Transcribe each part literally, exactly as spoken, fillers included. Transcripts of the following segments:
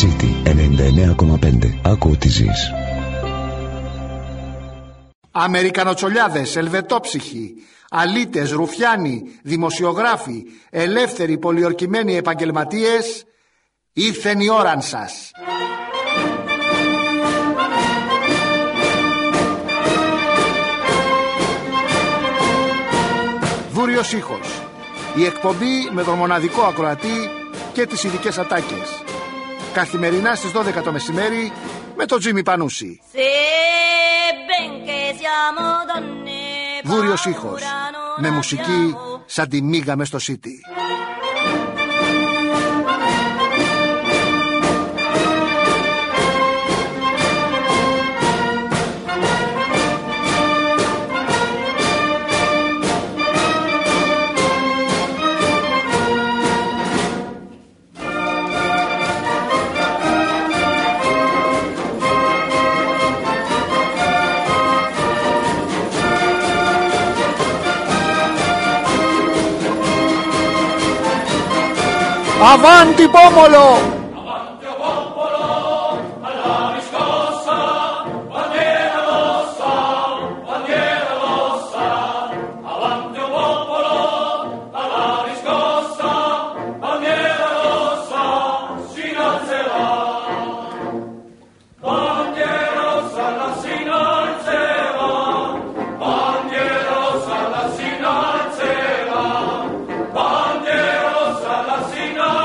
City ενενήντα εννέα κόμμα πέντε. Άκου ό,τι ζεις. Αμερικανοτσολιάδες, ελβετόψυχοι, αλήτες, ρουφιάνοι, δημοσιογράφοι, ελεύθεροι, πολιορκημένοι επαγγελματίες, ήρθεν η ώραν σας. Βούριος ήχος. Η εκπομπή με τον μοναδικό ακροατή και τις ειδικές ατάκες. Καθημερινά στις δώδεκα το μεσημέρι με τον Τζίμι Πανούση. Βούριος ήχος. Με μουσική σαν τη μίγα μες στο City. Avanti popolo! Avanti o popolo, alla riscossa, bandiera rossa, bandiera rossa. Avanti o popolo, alla riscossa, bandiera rossa, si innalzerà. Bandiera rossa, la si innalzerà. Bandiera rossa, la si innalzerà. Bandiera rossa, la si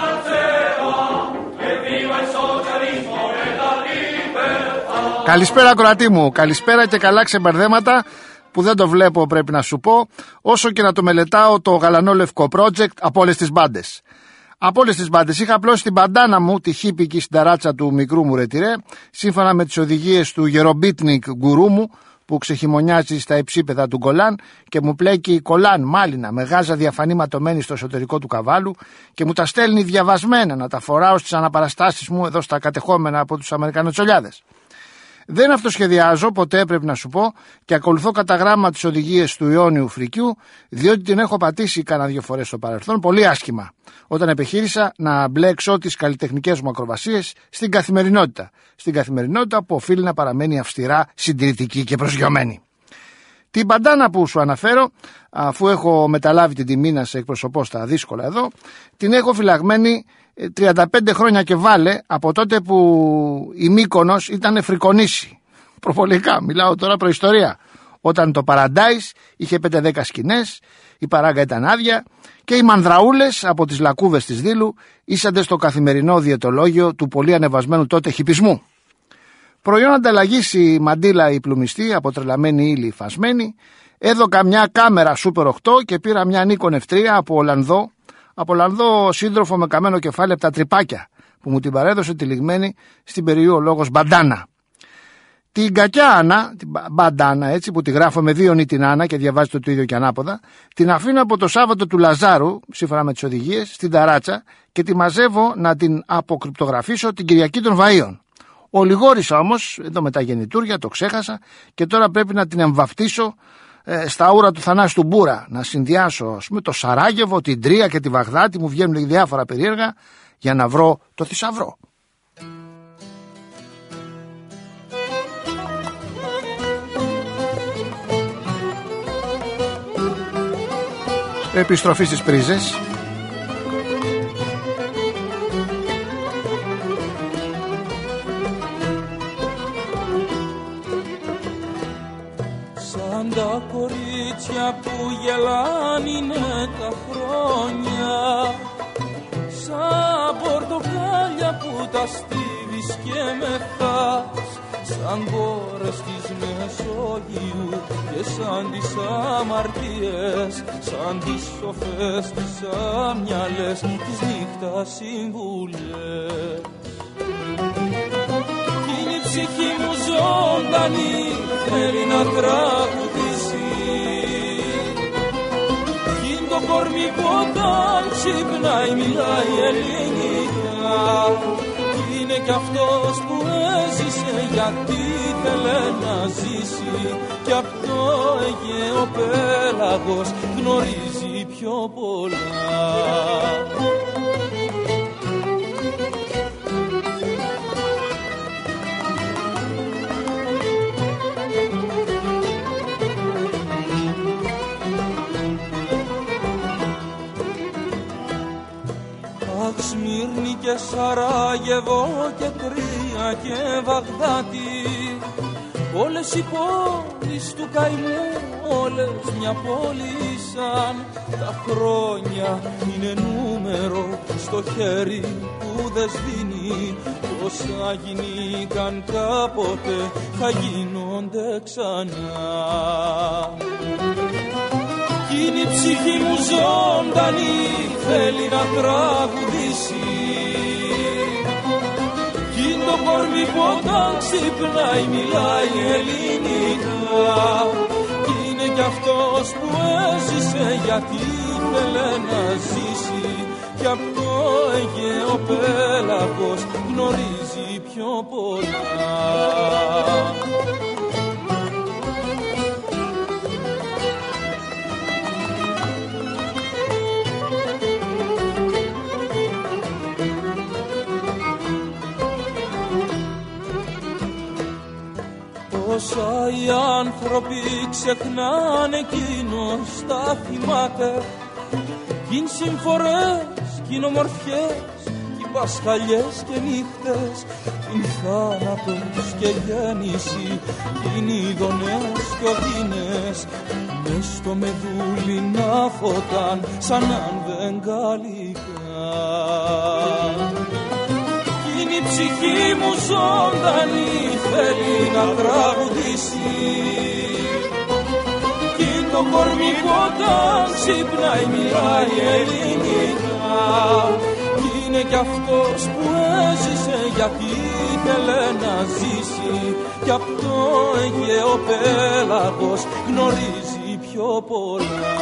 Καλησπέρα ακροατή μου, καλησπέρα και καλά ξεμπερδέματα που δεν το βλέπω πρέπει να σου πω, όσο και να το μελετάω το γαλανό λευκό project από όλες τις μπάντες. Από όλες τις μπάντες είχα απλώσει την μπαντάνα μου, τη χίπικη στην ταράτσα του μικρού μου ρετυρέ, σύμφωνα με τις οδηγίες του γερομπίτνικ γκουρού μου, που ξεχειμονιάζει στα υψίπεδα του Γκολάν και μου πλέκει κολάν μάλινα με γάζα διαφανή ματωμένη στο εσωτερικό του καβάλου και μου τα στέλνει διαβασμένα να τα φοράω στις αναπαραστάσεις μου εδώ στα κατεχόμενα από τους Αμερικανοτσολιάδες. Δεν αυτοσχεδιάζω, ποτέ πρέπει να σου πω, και ακολουθώ κατά γράμμα τις οδηγίες του Ιόνιου Φρικιού, διότι την έχω πατήσει κάνα δύο φορές στο παρελθόν, πολύ άσχημα, όταν επιχείρησα να μπλέξω τις καλλιτεχνικές μου ακροβασίες στην καθημερινότητα. Στην καθημερινότητα που οφείλει να παραμένει αυστηρά συντηρητική και προσγειωμένη. Την μπαντάνα που σου αναφέρω, αφού έχω μεταλάβει την τιμή να σε εκπροσωπώ στα δύσκολα εδώ, την έχω φυλαγμένη τριάντα πέντε χρόνια και βάλε, από τότε που η Μύκονος ήταν φρικονήσι. Προπολικά, μιλάω τώρα προϊστορία. Όταν το Paradise είχε πέντε δέκα σκηνές, η παράγκα ήταν άδεια και οι μανδραούλες από τις λακκούβες της Δήλου ήσανται στο καθημερινό διαιτολόγιο του πολύ ανεβασμένου τότε χιπισμού. Προϊόν ανταλλαγής η μαντίλα η πλουμιστή, από τρελαμένη ύλη φασμένη, έδωκα μια κάμερα Super οκτώ και πήρα μια Nikon εφ τρία από Ολλανδό, από Ολλανδό σύντροφο με καμένο κεφάλι από τα τρυπάκια, που μου την παρέδωσε τυλιγμένη στην περιοχή λόγος μπαντάνα. Την κακιά Άννα, την μπαντάνα έτσι, που τη γράφω με δύο νη την Άννα και διαβάζετε το ίδιο και ανάποδα, την αφήνω από το Σάββατο του Λαζάρου, σύμφωνα με τις οδηγίες, στην ταράτσα και τη μαζεύω να την αποκρυπτογραφήσω την Κυριακή των Βαΐων. Ο Λιγόρης όμως, εδώ με τα γεννητούρια, το ξέχασα και τώρα πρέπει να την εμβαφτίσω ε, στα ούρα του Θανάση του Μπούρα. Να συνδυάσω ας πούμε, το Σαράγεβο, την Τρία και τη Βαγδάτη, μου βγαίνουν διάφορα περίεργα για να βρω το θησαυρό. Επιστροφή στις πρίζες. Σαν τα κορίτσια που γελάνε είναι τα χρόνια, σαν πορτοκάλια που τα στίβεις και μεθάς, σαν κόρες της Μεσογείου και σαν τις αμαρτίες, σαν τις σοφές, τις άμυαλες, τις νύχτας συμβουλές. Κι είναι η ψυχή μου ζωντανή, θέλει να τραγουδήσει, κι είναι το κορμί που όταν ξυπνάει μιλάει ελληνικά, κι είναι κι αυτός που έζησε γιατί θέλε να ζήσει, κι απ' το Αιγαίο πέλαγος γνωρίζει πιο πολλά. Σμύρνη και Σαράγεβο και Τρία και Βαγδάτη, όλες οι πόλεις του καημού, όλες μια πόλη σαν. Τα χρόνια είναι νούμερο στο χέρι που δεν σβήνει. Όσα γίνηκαν κάποτε θα γίνονται ξανά. Κι είναι η ψυχή μου ζωντανή, θέλει να τραγουδήσει. Κι είναι το κορμί που όταν ξυπνάει μιλάει ελληνικά. Κι είναι κι αυτός που έζησε γιατί ήθελε να ζήσει. Κι απ' το Αιγαίο πέλαγος γνωρίζει πιο πολλά. Όσα οι άνθρωποι ξεχνάνε εκείνος τα θυμάται. Κι είναι συμφορές, κι είναι ομορφιές, κι οι πασχαλιές και νύχτες. Κι είναι θάνατος και γέννηση, κι είναι ειδονές και οδύνες. Μες στο μεδούλι να φωτάν σαν αν δεν καλικάν. Η ψυχή μου ζωντανή θέλει να τραγουδήσει. Κι το κορμί που όταν ξυπνάει μιλάει ελληνικά. Κι είναι κι αυτός που έζησε γιατί ήθελε να ζήσει. Κι απ' το Αιγαίο πέλαγος γνωρίζει πιο πολλά.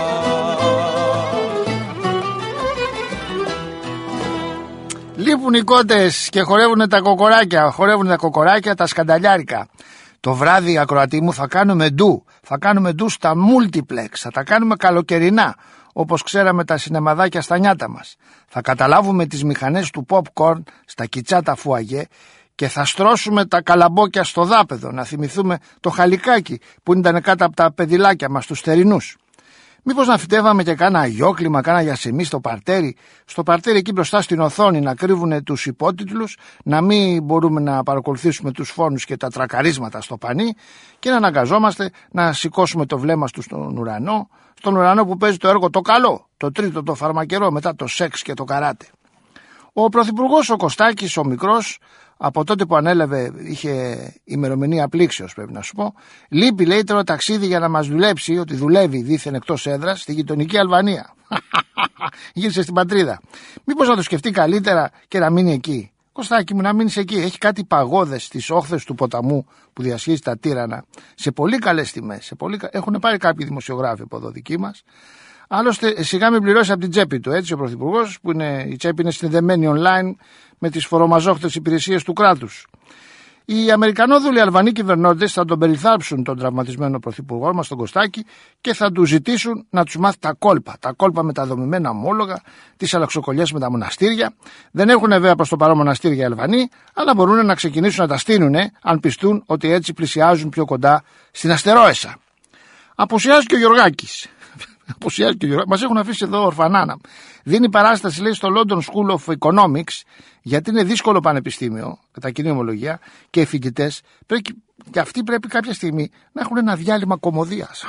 Λείπουν οι κότες και χορεύουν τα κοκοράκια, χορεύουν τα κοκοράκια τα σκανταλιάρικα. Το βράδυ, ακροατή μου, θα κάνουμε ντου, θα κάνουμε ντου στα multiplex, θα τα κάνουμε καλοκαιρινά, όπως ξέραμε τα σινεμαδάκια στα νιάτα μας. Θα καταλάβουμε τις μηχανές του popcorn στα κιτσάτα φουαγέ και θα στρώσουμε τα καλαμπόκια στο δάπεδο, να θυμηθούμε το χαλικάκι που ήταν κάτω από τα παιδιλάκια μας, τους θερινούς. Μήπως να φυτεύαμε και κάνα αγιόκλιμα, κάνα γιασεμί στο παρτέρι, στο παρτέρι εκεί μπροστά στην οθόνη να κρύβουν τους υπότιτλους, να μην μπορούμε να παρακολουθήσουμε τους φόνους και τα τρακαρίσματα στο πανί και να αναγκαζόμαστε να σηκώσουμε το βλέμμα του στον ουρανό, στον ουρανό που παίζει το έργο το καλό, το τρίτο το φαρμακερό μετά το σεξ και το καράτε. Ο πρωθυπουργός ο Κωστάκης, ο μικρός, από τότε που ανέλαβε είχε ημερομηνία πλήξεως, πρέπει να σου πω. Λείπει, λέει, τώρα ταξίδι για να μας δουλέψει, ότι δουλεύει δίθεν εκτός έδρας στη γειτονική Αλβανία. Γύρισε στην πατρίδα. Μήπως να το σκεφτεί καλύτερα και να μείνει εκεί. Κωστάκη μου, να μείνεις εκεί. Έχει κάτι παγόδες στις όχθες του ποταμού που διασχίζει τα Τύρανα σε πολύ καλές τιμές. Σε πολύ... Έχουν πάρει κάποιοι δημοσιογράφοι από εδώ δικοί μας. Άλλωστε, σιγά μην πληρώσει από την τσέπη του, έτσι, ο πρωθυπουργός, που είναι, η τσέπη είναι συνδεμένη online με τις φορομαζόχτες υπηρεσίες του κράτους. Οι Αμερικανόδουλοι Αλβανοί κυβερνώντες θα τον περιθάψουν τον τραυματισμένο πρωθυπουργό μας, τον Κωστάκη, και θα του ζητήσουν να τους μάθει τα κόλπα. Τα κόλπα με τα δομημένα ομόλογα, τις αλλαξοκολλιές με τα μοναστήρια. Δεν έχουν βέβαια προς το παρόν μοναστήρια οι Αλβανοί, αλλά μπορούν να ξεκινήσουν να τα στείλουν, αν πιστούν ότι έτσι πλησιάζουν πιο κοντά στην αστερόεσα. Απουσιάζει και ο Γιωργάκης. Μας έχουν αφήσει εδώ ορφανάνα. Δίνει παράσταση, λέει, στο London School of Economics, γιατί είναι δύσκολο πανεπιστήμιο, κατά κοινή ομολογία, και οι φοιτητές και αυτοί πρέπει κάποια στιγμή να έχουν ένα διάλειμμα κωμωδίας.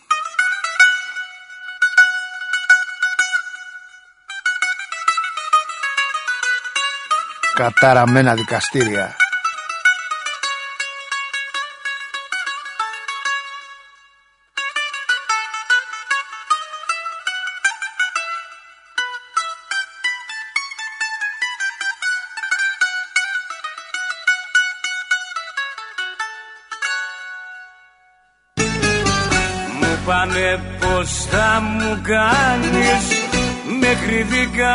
Καταραμένα δικαστήρια. Πάνε πως θα μου κάνεις μέχρι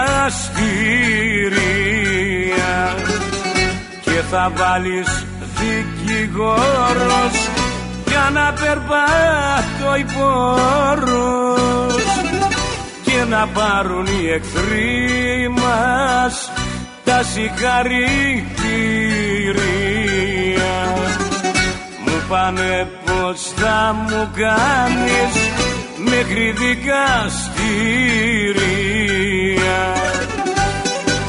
δικαστήρια και θα βάλεις δικηγόρος για να περπάτω οι πόρους και να πάρουν οι εχθροί μας τα συγχαρητήρια. Μου πάνε πως θα μου κάνεις μέχρι δικαστήρια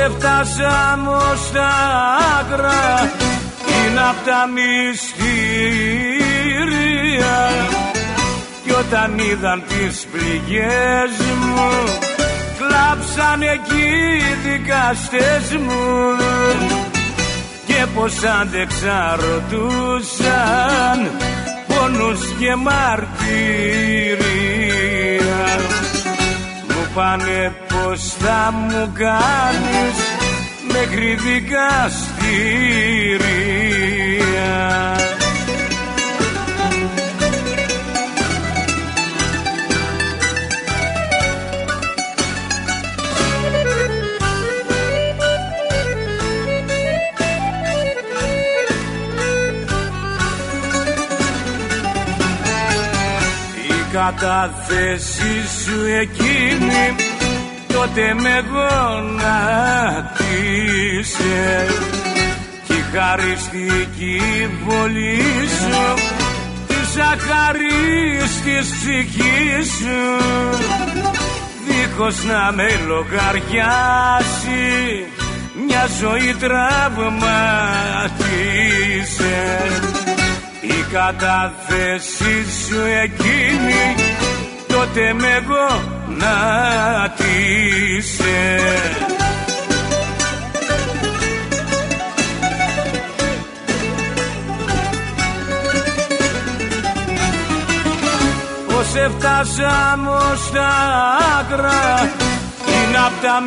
έφτασαμε ως τα άκρα είναι απ' τα μυστήρια. Κι όταν είδαν τις πληγές μου κλάψαν εκεί οι δικαστές μου και πως άντεξα ρωτούσαν πόνους και μαρτυρία. Μου πάνε πως θα μου κάνεις μέχρι δικαστήρια. Η κατάθεση σου εκείνη τότε με γονάτισε κι η χαριστική βολή σου της αχαρίστης ψυχής σου δίχως να με λογαριάσει μια ζωή τραυματίσε. Η κατάθεση σου εκείνη τότε με γονάτισε. Πως έφτασαμε ως τα άκρα είναι απ' τα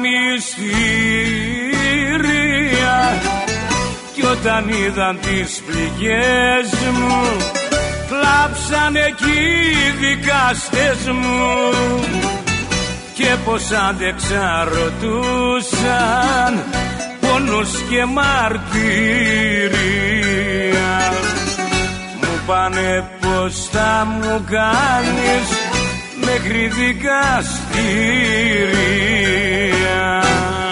μυστήρια. Κι όταν είδαν τις πληγές μου κλάψαν εκεί οι δικαστές μου και πως άντεξα ρωτούσαν πόνους και μαρτυρία. Μου πάνε πως θα μου κάνεις μέχρι δικαστήρια.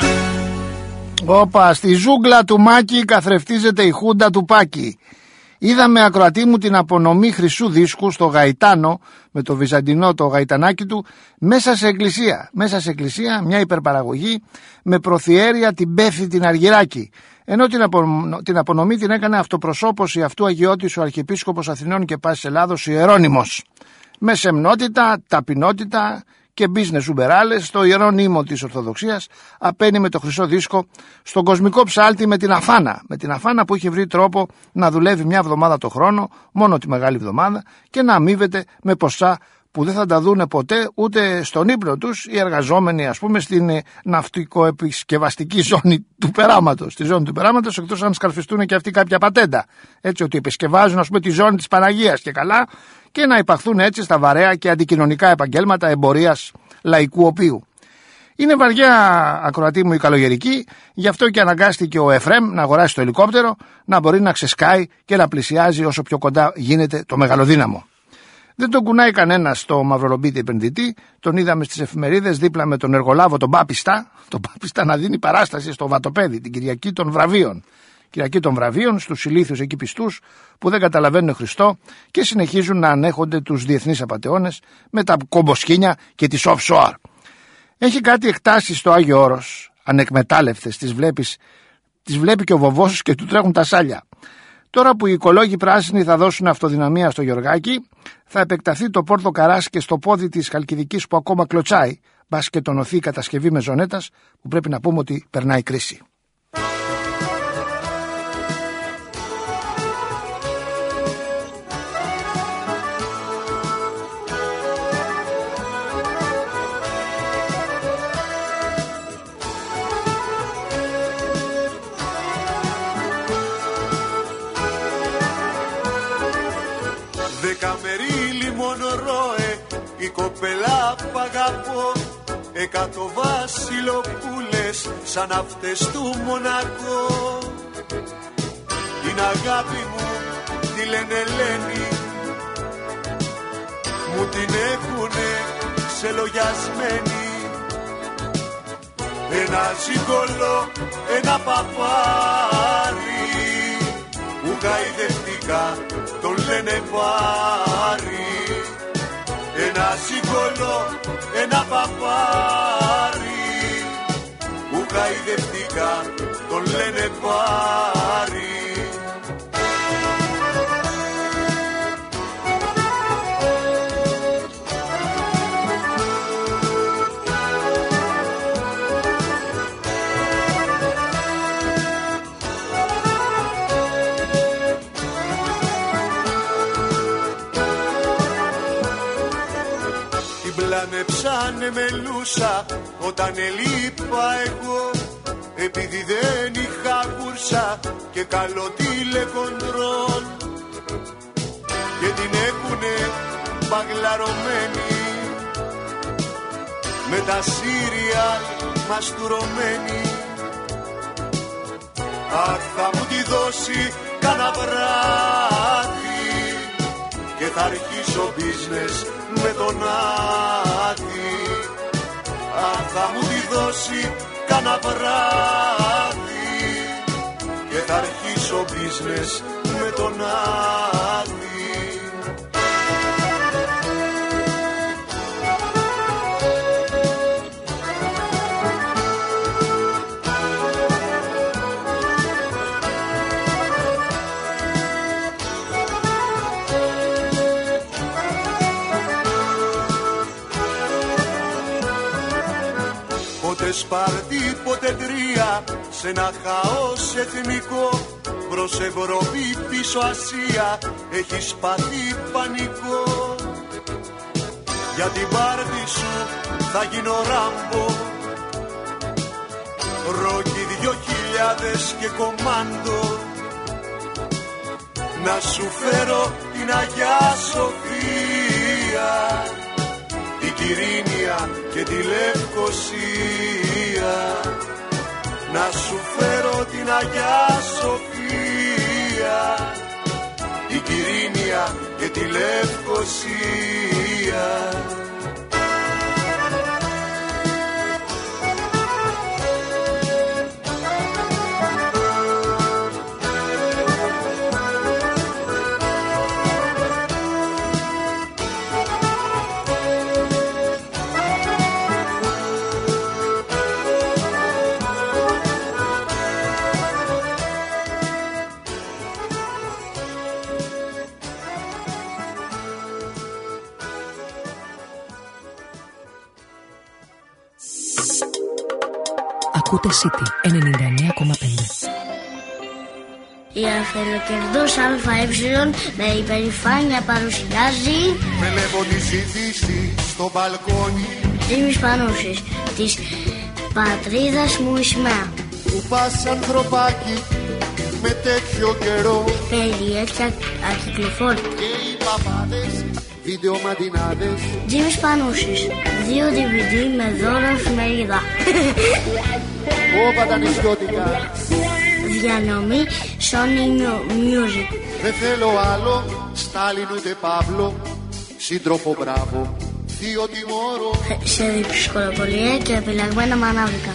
Όπα, στη ζούγκλα του Μάκη καθρεφτίζεται η χούντα του Πάκη. Είδαμε, ακροατή μου, την απονομή χρυσού δίσκου στο Γαϊτάνο με το βυζαντινό το γαϊτανάκι του μέσα σε εκκλησία. Μέσα σε εκκλησία μια υπερπαραγωγή με προθιέρεια την Πέφη την Αργυράκη. Ενώ την, απο, την απονομή την έκανε αυτοπροσώπωση αυτού αγιώτης ο Αρχιεπίσκοπος Αθηνών και Πάσης Ελλάδος Ιερώνυμος. Με σεμνότητα, ταπεινότητα και business ουμπεράλες στο ιερό νήμο της Ορθοδοξίας απένει με το χρυσό δίσκο στον κοσμικό ψάλτη με την Αφάνα. Με την Αφάνα που είχε βρει τρόπο να δουλεύει μια εβδομάδα το χρόνο, μόνο τη Μεγάλη Εβδομάδα, και να αμείβεται με ποσά που δεν θα τα δούνε ποτέ ούτε στον ύπνο τους οι εργαζόμενοι, ας πούμε, στην ναυτικοεπισκευαστική ζώνη του περάματος. Στη ζώνη του περάματος, εκτός αν σκαρφιστούν και αυτοί κάποια πατέντα. Έτσι ότι επισκευάζουν, ας πούμε, τη ζώνη της Παναγίας και καλά, και να υπαχθούν έτσι στα βαρέα και αντικοινωνικά επαγγέλματα εμπορίας λαϊκού οποίου. Είναι βαριά, ακροατή μου, η καλογερική, γι' αυτό και αναγκάστηκε ο Εφρέμ να αγοράσει το ελικόπτερο, να μπορεί να ξεσκάει και να πλησιάζει όσο πιο κοντά γίνεται το μεγαλοδύναμο. Δεν τον κουνάει κανένα στο μαυρολομπίτη επενδυτή, τον είδαμε στις εφημερίδες δίπλα με τον εργολάβο τον Πάπιστα, τον Πάπιστα να δίνει παράσταση στο Βατοπέδι την Κυριακή των Βραβείων. Κυριακή των Βραβείων στους ηλίθιους εκεί πιστούς που δεν καταλαβαίνουν Χριστό και συνεχίζουν να ανέχονται τους διεθνείς απατεώνες με τα κομποσκίνια και τις offshore. Έχει κάτι εκτάσεις στο Άγιο Όρος, ανεκμετάλλευτες, τις, βλέπεις, τις βλέπει και ο βοβός και του τρέχουν τα σάλια. Τώρα που οι οικολόγοι πράσινοι θα δώσουν αυτοδυναμία στο Γιωργάκη, θα επεκταθεί το πόρτο καράς και στο πόδι της Χαλκιδικής που ακόμα κλωτσάει, μπας και τονωθεί η κατασκευή μεζονέτας που πρέπει να πούμε ότι περνάει κρίση. Δεκαμερίλι μόνο ρώε, η κοπελά που αγαπώ, εκατό βασιλοπούλες σαν αυτές του Μονακό. Την αγάπη μου τη λένε Ελένη, μου την έχουνε ξελογιασμένη. Ένα ζυγκολό, ένα παπάρι, που γαϊδευτικά τον λένε Βάρη. Ένα ζυγκολό, ένα παπάρι, που γαϊδευτικά χαϊδευτικά τον λένε Πάρη. Πλανεψάνε μελούσα όταν ελείπα εγώ, επειδή δεν είχα κούρσα και καλό τηλεκοντρόλ, και την έχουνε παγλαρωμένη με τα σύριαλ μαστουρωμένη. Αχ, θα μου τη δώσει κάνα βράδυ και θα αρχίσω business με τον Άδη. Αχ, θα μου τη δώσει κάνα βράδυ και θα αρχίσω business με τον Άδη. Πότε Σπάρτη, πότε Τρία, σε ένα χαός εθνικό, προς Ευρώπη, πίσω Ασία, έχει πάθει πανικό. Για την πάρτι σου θα γίνω Ράμπο, Ρόκι δυο χιλιάδες και κομάντο, να σου φέρω την Αγιά Σοφία, την Κυρίνια και τη Λευκοσία. Να σου φέρω την Αγιά Σοφία, την Κυρίνια και τη Λευκοσία. Ακούτε City ενενήντα εννέα κόμμα πέντε. Η αφελοκερδός ΑΕ με υπερηφάνεια παρουσιάζει Βλέπω τη ζήτηση στο μπαλκόνι, Τζίμις Πανούσης, της πατρίδας μου η σημαία. που πας ανθρωπάκι με τέτοιο καιρό, Περιέργεια ακυκλοφόρητα. και οι παπάδες βίντεο μαντινάδες. Τζίμις Πανούσης, δύο ντι βι ντι με δώρο εφημερίδα. Όπα τα νησιώτικα, Διανομή Sony Music. δεν θέλω άλλο Στάλιν ούτε Παύλο, σύντροφο μπράβο, θείο τιμώρο. Σε διψυχολοπολία και επιλεγμένα μανάβικα.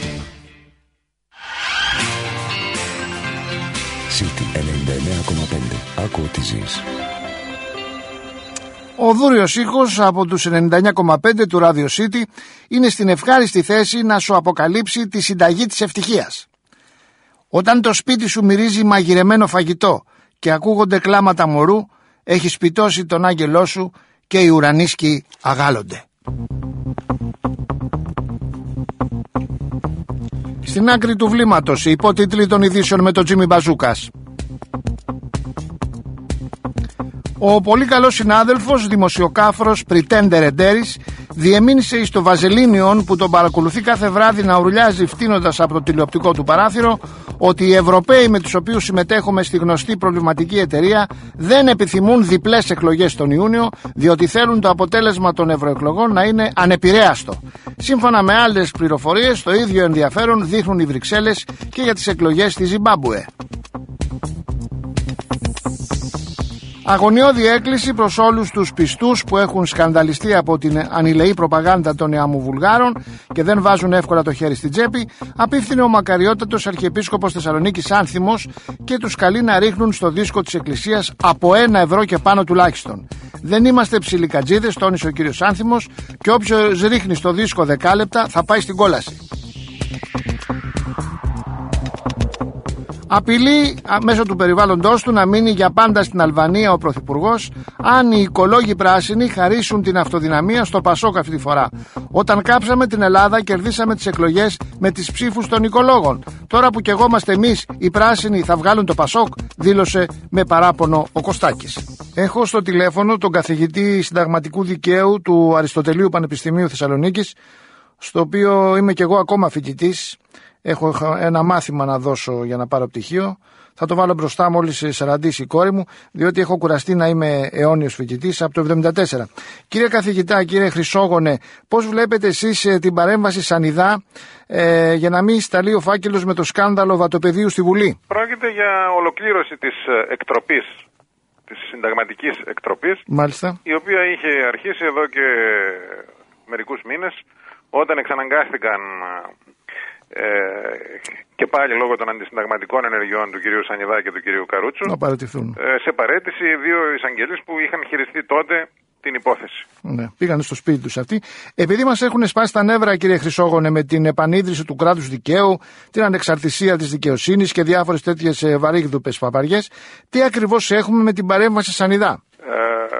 City ενενήντα εννέα κόμμα πέντε. Άκου ό,τι ζεις. Ο δούριος ήχος από τους ενενήντα εννέα κόμμα πέντε του Radio City είναι στην ευχάριστη θέση να σου αποκαλύψει τη συνταγή της ευτυχίας. Όταν το σπίτι σου μυρίζει μαγειρεμένο φαγητό και ακούγονται κλάματα μωρού, έχεις πιτώσει τον άγγελό σου και οι ουρανίσκοι αγάλλονται. Στην άκρη του βλήματος οι υπότιτλοι των ειδήσεων με τον Τζίμι Μπαζούκας. Ο πολύ καλός συνάδελφος, δημοσιοκάφρος Πριτέντερ Εντέρης, διεμήνυσε εις το Βαζελίνιον, που τον παρακολουθεί κάθε βράδυ να ουρλιάζει φτύνοντας από το τηλεοπτικό του παράθυρο, ότι οι Ευρωπαίοι με τους οποίους συμμετέχουμε στη γνωστή προβληματική εταιρεία δεν επιθυμούν διπλές εκλογές τον Ιούνιο, διότι θέλουν το αποτέλεσμα των ευρωεκλογών να είναι ανεπηρέαστο. Σύμφωνα με άλλες πληροφορίες, το ίδιο ενδιαφέρον δείχνουν οι Βρυξέλλες και για τις εκλογές στη Ζιμπάμπουε. Αγωνιώδη έκκληση προς όλους τους πιστούς που έχουν σκανδαλιστεί από την ανηλεή προπαγάνδα των νεαμοβουλγάρων και δεν βάζουν εύκολα το χέρι στην τσέπη, απίφθινε ο μακαριότατος Αρχιεπίσκοπος Θεσσαλονίκης Άνθιμος και τους καλεί να ρίχνουν στο δίσκο της Εκκλησίας από ένα ευρώ και πάνω τουλάχιστον. Δεν είμαστε ψιλικατζίδες, τόνισε ο κύριος Άνθιμος, και όποιος ρίχνει στο δίσκο δεκάλεπτα θα πάει στην κόλαση. Απειλεί μέσω του περιβάλλοντος του να μείνει για πάντα στην Αλβανία ο Πρωθυπουργός αν οι οικολόγοι πράσινοι χαρίσουν την αυτοδυναμία στο Πασόκ αυτή τη φορά. Όταν κάψαμε την Ελλάδα κερδίσαμε τις εκλογές με τις ψήφους των οικολόγων. Τώρα που κι εγώ είμαστε εμείς οι πράσινοι θα βγάλουν το Πασόκ, δήλωσε με παράπονο ο Κωστάκης. Έχω στο τηλέφωνο τον καθηγητή συνταγματικού δικαίου του Αριστοτελείου Πανεπιστημίου Θεσσαλονίκης, στο οποίο είμαι κι εγώ ακόμα φοιτητής. Έχω ένα μάθημα να δώσω για να πάρω πτυχίο. Θα το βάλω μπροστά μόλις σαραντήσει η κόρη μου, διότι έχω κουραστεί να είμαι αιώνιος φοιτητής από το εβδομήντα τέσσερα. Κύριε καθηγητά, κύριε Χρυσόγονε, πώς βλέπετε εσείς την παρέμβαση Σανιδά ε, για να μην σταλεί ο φάκελος με το σκάνδαλο βατοπεδίου στη Βουλή? Πρόκειται για ολοκλήρωση της εκτροπής, της συνταγματικής εκτροπής, Μάλιστα. η οποία είχε αρχίσει εδώ και μερικούς μήνες, όταν εξαναγκάστηκαν Ε, και πάλι λόγω των αντισυνταγματικών ενεργειών του κυρίου Σανιδά και του κυρίου Καρούτσου να παραιτηθούν. Ε, σε παραίτηση δύο εισαγγελείς που είχαν χειριστεί τότε την υπόθεση. Ναι, πήγαν στο σπίτι τους αυτοί. Επειδή μας έχουν σπάσει τα νεύρα, κύριε Χρυσόγονε, με την επανίδρυση του κράτους δικαίου, την ανεξαρτησία της δικαιοσύνης και διάφορες τέτοιες βαρύγδουπες παπαριές, τι ακριβώς έχουμε με την παρέμβαση Σανιδά? Ε,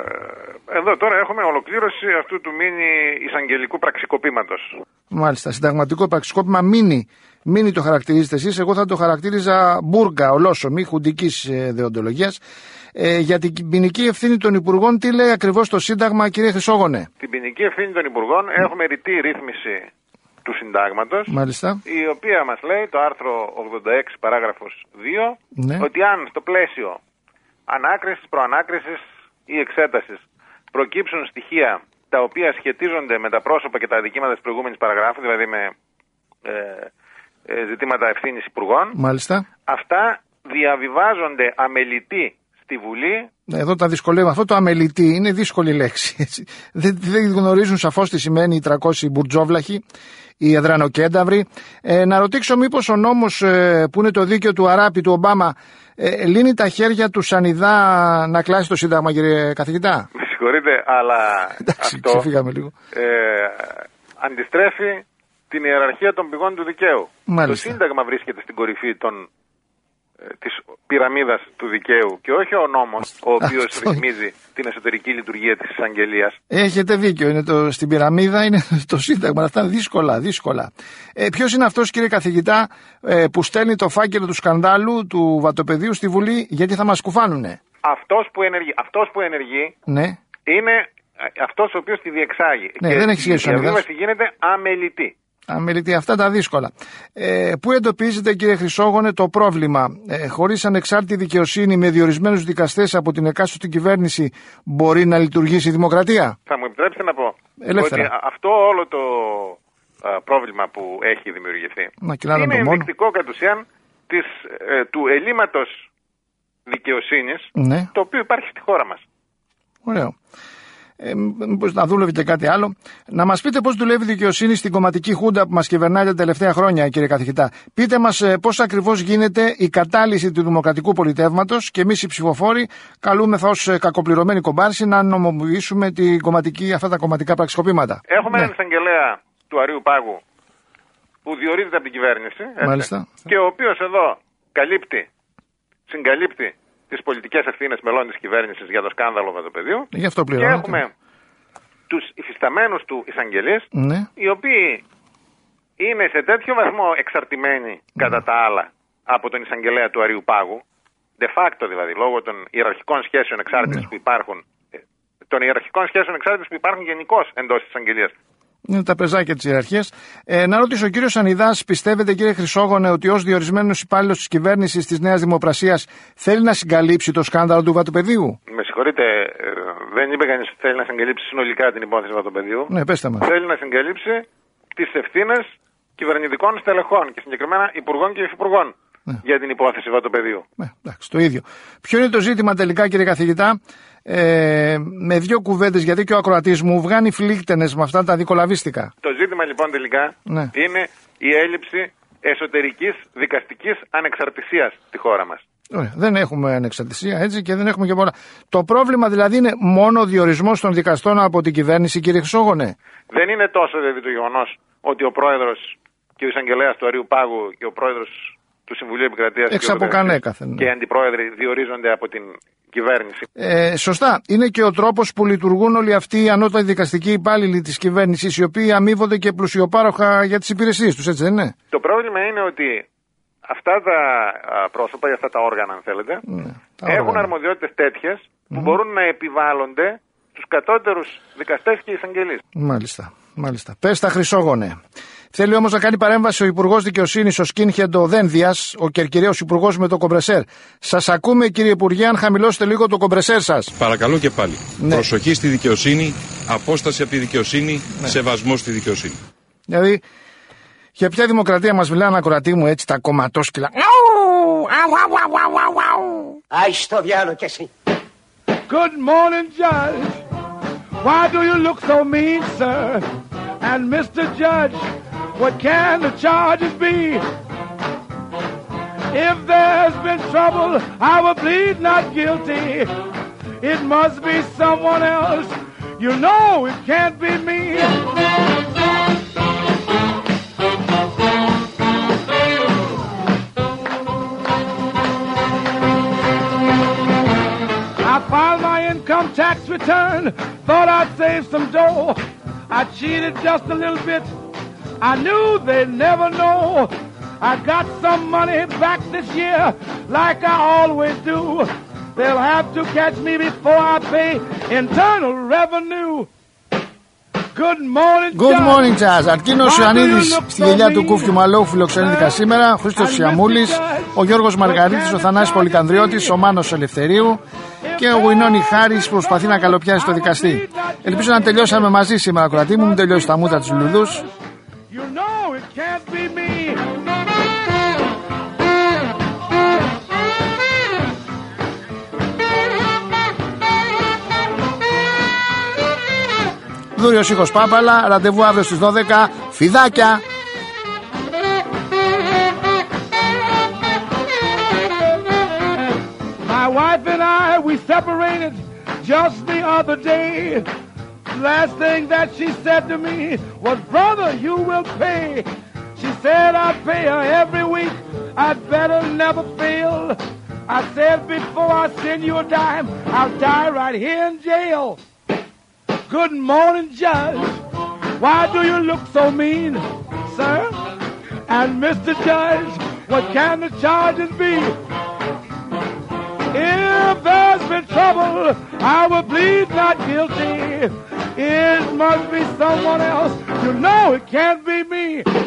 εδώ τώρα έχουμε ολοκλήρωση αυτού του μίνι εισαγγελικού πραξικοπήματος. Μάλιστα, συνταγματικό πραξικόπημα μίνι. Μίνι το χαρακτηρίζετε εσείς, εγώ θα το χαρακτήριζα μπουργκα, ολόσωμη, χουντικής ε, δεοντολογίας. Ε, για την ποινική ευθύνη των Υπουργών, τι λέει ακριβώς το Σύνταγμα, κύριε Χρυσόγονε? Την ποινική ευθύνη των Υπουργών mm. έχουμε ρητή ρύθμιση του Συντάγματος, Μάλιστα. η οποία μας λέει, το άρθρο ογδόντα έξι παράγραφος δύο, ναι. ότι αν στο πλαίσιο ανάκρισης, προανάκρισης ή εξέτασης προκύψουν στοιχεία τα οποία σχετίζονται με τα πρόσωπα και τα αδικήματα της προηγούμενης παραγράφου, δηλαδή με ε, ε, ζητήματα ευθύνης υπουργών, Μάλιστα. αυτά διαβιβάζονται αμελητή στη Βουλή. Εδώ τα δυσκολεύω. Αυτό το αμελητή είναι δύσκολη λέξη. Έτσι. Δεν, δεν γνωρίζουν σαφώς τι σημαίνει οι τριακόσιοι μπουρτζόβλαχοι, οι αδρανοκένταυροι. Ε, να ρωτήσω μήπως ο νόμος ε, που είναι το δίκαιο του Αράπη, του Ομπάμα, ε, λύνει τα χέρια του Σανιδά να κλάσει το Σύνταγμα, κύριε καθηγητά? Με συγχωρείτε, αλλά Εντάξει, αυτό ξεφύγαμε λίγο. Ε, αντιστρέφει την ιεραρχία των πηγών του δικαίου. Μάλιστα. Το Σύνταγμα βρίσκεται στην κορυφή των, ε, της πυραμίδας του δικαίου και όχι ο νόμος, ο οποίος Αυτό... ρυθμίζει την εσωτερική λειτουργία της εισαγγελίας. Έχετε δίκιο, είναι το, στην πυραμίδα είναι το Σύνταγμα. Αυτά είναι δύσκολα, δύσκολα. Ε, ποιος είναι αυτός, κύριε καθηγητά, ε, που στέλνει το φάκελο του σκανδάλου του βατοπεδίου στη Βουλή, γιατί θα μας κουφάνουνε? Αυτός που ενεργεί, αυτός που ενεργεί ναι. είναι αυτός ο οποίος τη διεξάγει. Ναι, και δεν έχει σχέση. Η διαβίβαση γίνεται αμελητή. Αμελητή, αυτά τα δύσκολα. Ε, πού εντοπίζετε, κύριε Χρυσόγονε, το πρόβλημα? Ε, χωρίς ανεξάρτητη δικαιοσύνη, με διορισμένους δικαστές από την εκάστοτε κυβέρνηση, μπορεί να λειτουργήσει η δημοκρατία? Θα μου επιτρέψετε να πω Ελεύθερα. ότι αυτό όλο το α, πρόβλημα που έχει δημιουργηθεί να, είναι ενδεικτικό κατ' ουσίαν της, ε, του ελλείμματος δικαιοσύνης, ναι. το οποίο υπάρχει στη χώρα μας. Ωραίο. Ε, μήπως να δούλευετε κάτι άλλο. Να μας πείτε πώς δουλεύει η δικαιοσύνη στην κομματική χούντα που μας κυβερνάει τα τελευταία χρόνια, κύριε καθηγητά. Πείτε μας ε, πώς ακριβώς γίνεται η κατάλυση του δημοκρατικού πολιτεύματος και εμείς οι ψηφοφόροι καλούμεθα ως ε, κακοπληρωμένοι κομπάρσοι να νομιμοποιήσουμε την κομματική, αυτά τα κομματικά πραξικοπήματα. Έχουμε ναι. έναν εισαγγελέα του Αρείου Πάγου που διορίζεται από την κυβέρνηση, έτσι, και ο οποίος εδώ καλύπτει, συγκαλύπτει τις πολιτικές ευθύνες μελών της κυβέρνησης για το σκάνδαλο βατοπεδίου. Γι' αυτό και έχουμε τους υφισταμένους του εισαγγελείς, ναι. οι οποίοι είναι σε τέτοιο βαθμό εξαρτημένοι ναι. κατά τα άλλα από τον εισαγγελέα του Αρείου Πάγου, de facto δηλαδή, λόγω των ιεραρχικών σχέσεων εξάρτησης ναι. που υπάρχουν, των ιεραρχικών σχέσεων εξάρτησης που υπάρχουν γενικώς εντός της εισαγγελίας. Είναι τα πεζάκια της ιεραρχίας. Ε, να ρωτήσω, ο κύριος Σανιδάς, πιστεύετε, κύριε Χρυσόγονε, ότι ως διορισμένος υπάλληλος της κυβέρνησης της Νέας Δημοπρασίας θέλει να συγκαλύψει το σκάνδαλο του βατοπεδίου? Με συγχωρείτε, ε, δεν είπε κανείς ότι θέλει να συγκαλύψει συνολικά την υπόθεση βατοπεδίου. Ναι, πέστε μας. Θέλει να συγκαλύψει τις ευθύνες κυβερνητικών στελεχών και συγκεκριμένα υπουργών και υφυπουργών ναι. για την υπόθεση βατοπεδίου. Ναι, εντάξει, το ίδιο. Ποιο είναι το ζήτημα τελικά, κύριε καθηγητά? Ε, με δύο κουβέντες, γιατί και ο ακροατής μου βγάνει φλίκτενες με αυτά τα δικολαβίστικα. Το ζήτημα λοιπόν τελικά ναι. είναι η έλλειψη εσωτερικής δικαστικής ανεξαρτησίας στη χώρα μας. Ωραία. Δεν έχουμε ανεξαρτησία έτσι και δεν έχουμε και πολλά. Το πρόβλημα δηλαδή είναι μόνο ο διορισμός των δικαστών από την κυβέρνηση, κύριε Χρυσόγονε? Δεν είναι τόσο δηλαδή το γεγονός ότι ο πρόεδρος και ο εισαγγελέας του Αρείου Πάγου και ο πρόεδρος του Συμβουλίου Επικρατείας εξ από κανέκαθεν, και οι αντιπρόεδροι διορίζονται από την κυβέρνηση. Ε, σωστά. Είναι και ο τρόπος που λειτουργούν όλοι αυτοί οι ανώτατοι δικαστικοί υπάλληλοι της κυβέρνησης, οι οποίοι αμείβονται και πλουσιοπάροχα για τις υπηρεσίες τους, έτσι δεν είναι? Το πρόβλημα είναι ότι αυτά τα πρόσωπα ή αυτά τα όργανα, αν θέλετε, ναι, έχουν όργανα. αρμοδιότητες τέτοιες που mm. μπορούν να επιβάλλονται στους κατώτερους δικαστές και εισαγγελείς. Μάλιστα, μάλιστα. Πες τα Χρυσόγονε. Θέλει όμως να κάνει παρέμβαση ο Υπουργός Δικαιοσύνης, ο Σκίνχεντ ο Δένδιας, ο κερκυραίος Υπουργός με το κομπρεσέρ. Σας ακούμε, κύριε Υπουργέ, αν χαμηλώσετε λίγο το κομπρεσέρ σας. Παρακαλώ και πάλι. Ναι. Προσοχή στη δικαιοσύνη, απόσταση από τη δικαιοσύνη, ναι. Σεβασμό στη δικαιοσύνη. Δηλαδή, για ποια δημοκρατία μας μιλάνε, ακροατή μου, έτσι τα κομματόσκυλα? Άι στο διάλο κι εσύ. Good morning, Judge. Why do you look so mean, sir? And Mister Judge, what can the charges be? If there's been trouble, I will plead not guilty. It must be someone else. You know it can't be me. I filed my income tax return, thought I'd save some dough. I cheated just a little bit, I knew they'd never know. I got some money back this year, like I always do. They'll have to catch me before I pay internal revenue. Good morning, Good morning, Jazz. Αρκίνος Ιωαννίδης στη γελιά του Κούφιου Μαλώου φιλοξενήθηκα σήμερα. Χρήστος Σιαμούλης, ο Γιώργος Μαργαρίτης, ο Θανάσης Πολυκανδριώτης, ο Μάνος Ελευθερίου και ο Γουινόνι Χάρης που προσπαθεί να καλοπιάσει το δικαστή. Ελπίζω να τελειώσαμε μαζί σήμερα, κρατή μου, μην τελειώσει τα μούτα τους λουλούδους. Δούριος Ήχος Πάπαλα, ραντεβού αύριο στις δώδεκα. Φιδάκια! My wife and I, we separated just the other day. Last thing that she said to me was, brother, you will pay. She said I'd pay her every week, I'd better never fail. I said before I send you a dime, I'll die right here in jail. Good morning, Judge. Why do you look so mean, sir? And Mister Judge, what can the charges be? If there's been trouble, I will plead not guilty. It must be someone else. You know it can't be me.